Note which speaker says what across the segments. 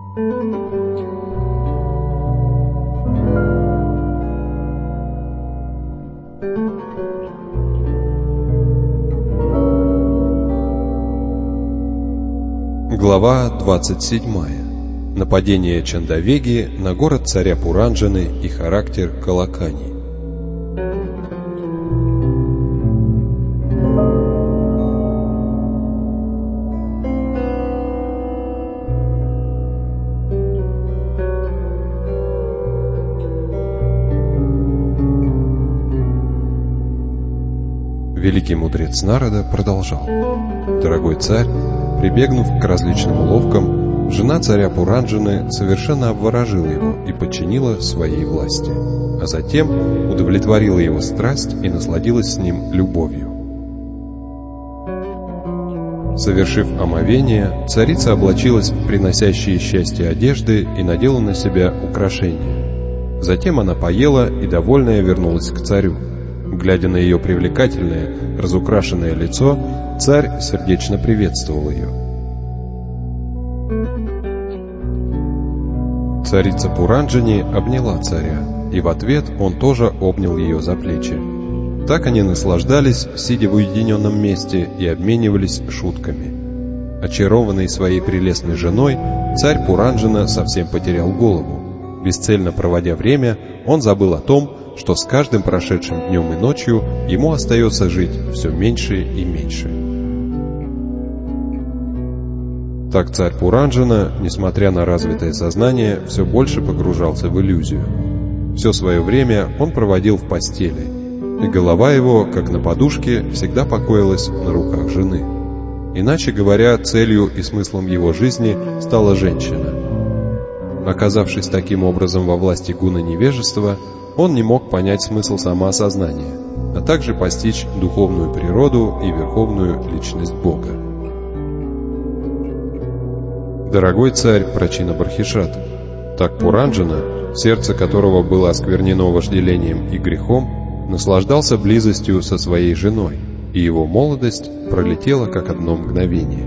Speaker 1: Глава 27. Нападение Чандавеги на город царя Пуранджаны и характер Калакани. Великий мудрец Нарада продолжал: «Дорогой царь, прибегнув к различным уловкам, жена царя Пуранджаны совершенно обворожила его и подчинила своей власти, а затем удовлетворила его страсть и насладилась с ним любовью. Совершив омовение, царица облачилась в приносящие счастье одежды и надела на себя украшения. Затем она поела и, довольная, вернулась к царю. Глядя на ее привлекательное, разукрашенное лицо, царь сердечно приветствовал ее. Царица Пуранджани обняла царя, и в ответ он тоже обнял ее за плечи. Так они наслаждались, сидя в уединенном месте, и обменивались шутками. Очарованный своей прелестной женой, царь Пуранджана совсем потерял голову. Бесцельно проводя время, он забыл о том, что с каждым прошедшим днем и ночью ему остается жить все меньше и меньше. Так царь Пуранджана, несмотря на развитое сознание, все больше погружался в иллюзию. Все свое время он проводил в постели, и голова его, как на подушке, всегда покоилась на руках жены. Иначе говоря, целью и смыслом его жизни стала женщина. Оказавшись таким образом во власти гуна невежества, он не мог понять смысл самоосознания, а также постичь духовную природу и верховную личность Бога. Дорогой царь Прачина-Бархишат, так Пуранджана, сердце которого было осквернено вожделением и грехом, наслаждался близостью со своей женой, и его молодость пролетела как одно мгновение.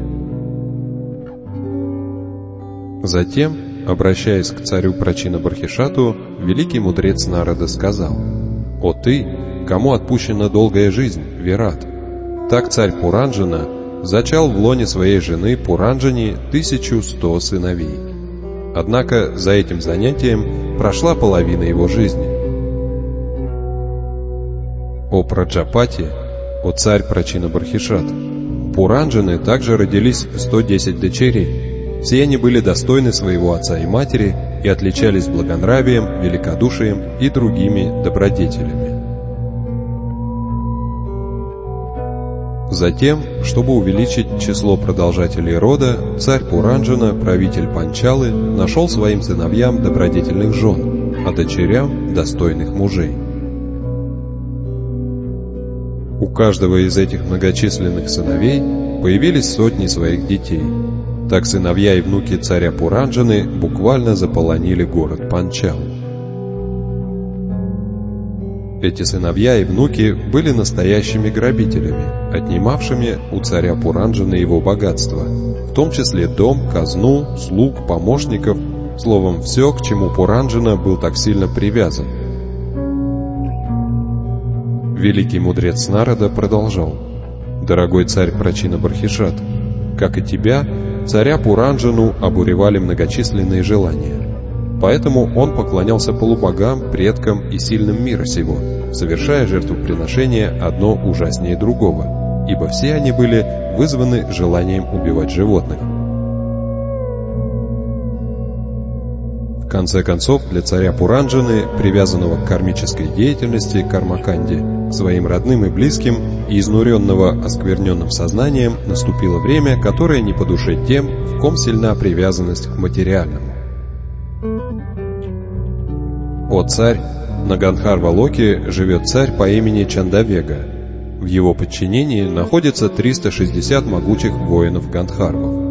Speaker 1: Затем, обращаясь к царю Прачина-Бархишату, великий мудрец Нарада сказал: «О ты, кому отпущена долгая жизнь, Вират! Так царь Пуранджана зачал в лоне своей жены Пуранджани 1100 сыновей. Однако за этим занятием прошла половина его жизни. О Праджапати, о царь Прачина-Бархишат! Пуранджаны также родились 110 дочерей. Все они были достойны своего отца и матери и отличались благонравием, великодушием и другими добродетелями. Затем, чтобы увеличить число продолжателей рода, царь Пуранджана, правитель Панчалы, нашел своим сыновьям добродетельных жен, а дочерям достойных мужей. У каждого из этих многочисленных сыновей появились сотни своих детей. Так сыновья и внуки царя Пуранджаны буквально заполонили город Панчал. Эти сыновья и внуки были настоящими грабителями, отнимавшими у царя Пуранджаны его богатство, в том числе дом, казну, слуг, помощников, словом, все, к чему Пуранджана был так сильно привязан. Великий мудрец Нарада продолжал: «Дорогой царь Прачина-Бархишат, как и тебя, царя Пуранджану обуревали многочисленные желания. Поэтому он поклонялся полубогам, предкам и сильным мира сего, совершая жертвоприношения одно ужаснее другого, ибо все они были вызваны желанием убивать животных. В конце концов, для царя Пуранджаны, привязанного к кармической деятельности Кармаканди, к своим родным и близким и изнуренного оскверненным сознанием, наступило время, которое не по душе тем, в ком сильна привязанность к материальному. О царь, на Гандхарва-Локе живет царь по имени Чандавега. В его подчинении находится 360 могучих воинов Гандхарвов.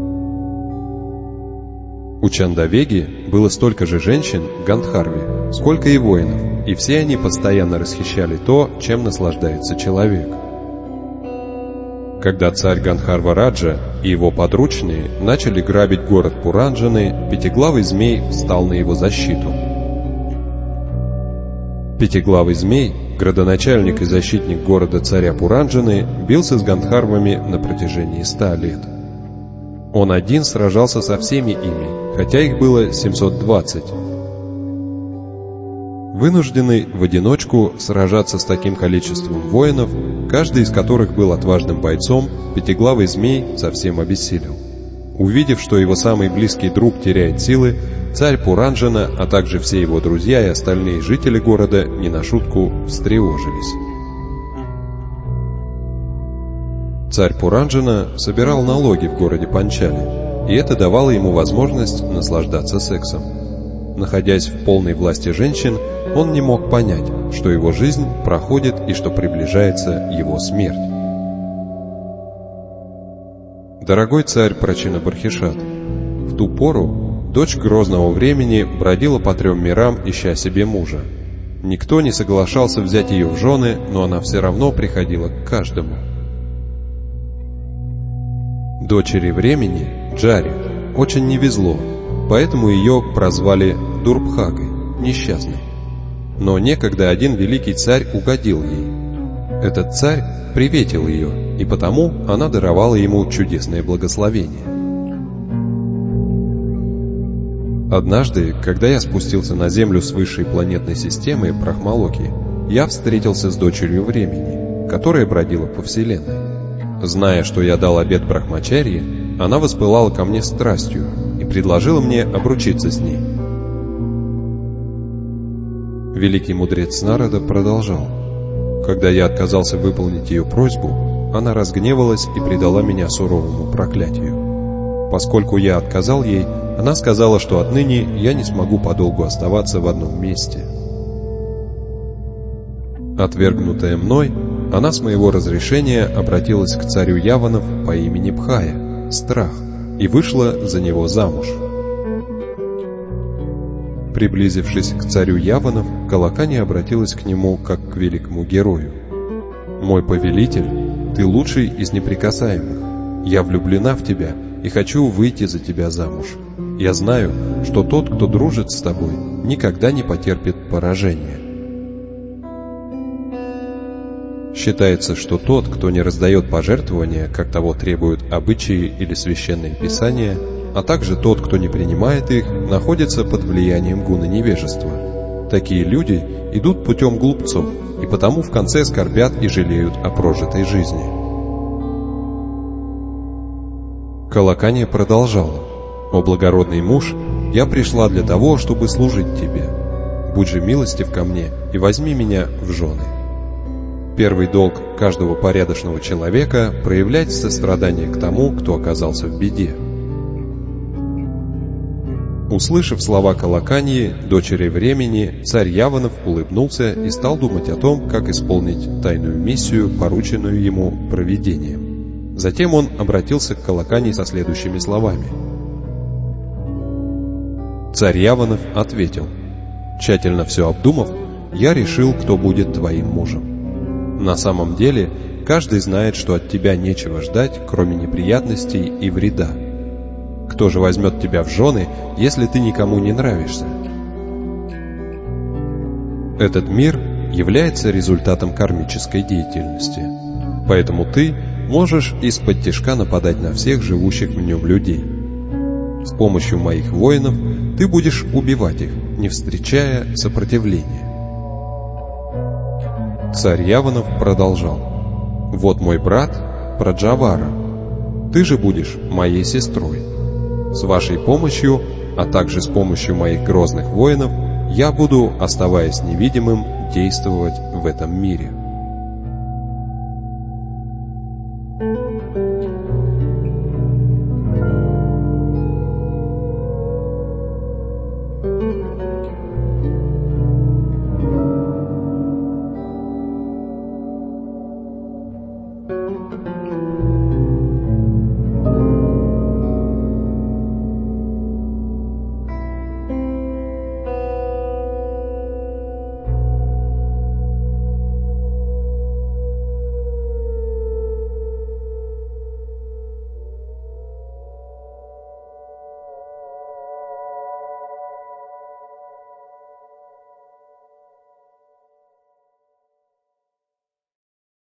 Speaker 1: У Чандавеги было столько же женщин в Гандхарве, сколько и воинов, и все они постоянно расхищали то, чем наслаждается человек. Когда царь Гандхарва-Раджа и его подручные начали грабить город Пуранджаны, пятиглавый змей встал на его защиту. Пятиглавый змей, градоначальник и защитник города царя Пуранджаны, бился с гандхарвами на протяжении 100 лет. Он один сражался со всеми ими, хотя их было 720. Вынужденный в одиночку сражаться с таким количеством воинов, каждый из которых был отважным бойцом, пятиглавый змей совсем обессилел. Увидев, что его самый близкий друг теряет силы, царь Пуранджана, а также все его друзья и остальные жители города не на шутку встревожились. Царь Пуранджана собирал налоги в городе Панчали, и это давало ему возможность наслаждаться сексом. Находясь в полной власти женщин, он не мог понять, что его жизнь проходит и что приближается его смерть. Дорогой царь Прачина-Бархишат, в ту пору дочь грозного времени бродила по 3 мирам, ища себе мужа. Никто не соглашался взять ее в жены, но она все равно приходила к каждому. Дочери времени, Джаре, очень не везло, поэтому ее прозвали Дурбхагой, несчастной. Но некогда один великий царь угодил ей. Этот царь приветил ее, и потому она даровала ему чудесное благословение. Однажды, когда я спустился на Землю с высшей планетной системы Брахмалоки, я встретился с дочерью времени, которая бродила по Вселенной. Зная, что я дал обет Брахмачарьи, она воспылала ко мне страстью и предложила мне обручиться с ней. Великий мудрец Нарада продолжал. Когда я отказался выполнить ее просьбу, она разгневалась и предала меня суровому проклятию. Поскольку я отказал ей, она сказала, что отныне я не смогу подолгу оставаться в одном месте. Отвергнутая мной, она с моего разрешения обратилась к царю Яванов по имени Бхая, Страх, и вышла за него замуж. Приблизившись к царю Яванов, Калакани обратилась к нему как к великому герою. «Мой повелитель, ты лучший из неприкасаемых. Я влюблена в тебя и хочу выйти за тебя замуж. Я знаю, что тот, кто дружит с тобой, никогда не потерпит поражения». Считается, что тот, кто не раздает пожертвования, как того требуют обычаи или священные писания, а также тот, кто не принимает их, находится под влиянием гуна невежества. Такие люди идут путем глупцов, и потому в конце скорбят и жалеют о прожитой жизни. Калакани продолжала. «О благородный муж, я пришла для того, чтобы служить тебе. Будь же милостив ко мне и возьми меня в жены». Первый долг каждого порядочного человека – проявлять сострадание к тому, кто оказался в беде. Услышав слова Калаканьи, дочери времени, царь Яванов улыбнулся и стал думать о том, как исполнить тайную миссию, порученную ему провидением. Затем он обратился к Калаканьи со следующими словами. Царь Яванов ответил: «Тщательно все обдумав, я решил, кто будет твоим мужем. На самом деле, каждый знает, что от тебя нечего ждать, кроме неприятностей и вреда. Кто же возьмет тебя в жены, если ты никому не нравишься? Этот мир является результатом кармической деятельности, поэтому ты можешь из-под тишка нападать на всех живущих в нем людей. С помощью моих воинов ты будешь убивать их, не встречая сопротивления». Царь Яванов продолжал. «Вот мой брат Праджавара. Ты же будешь моей сестрой. С вашей помощью, а также с помощью моих грозных воинов, я буду, оставаясь невидимым, действовать в этом мире».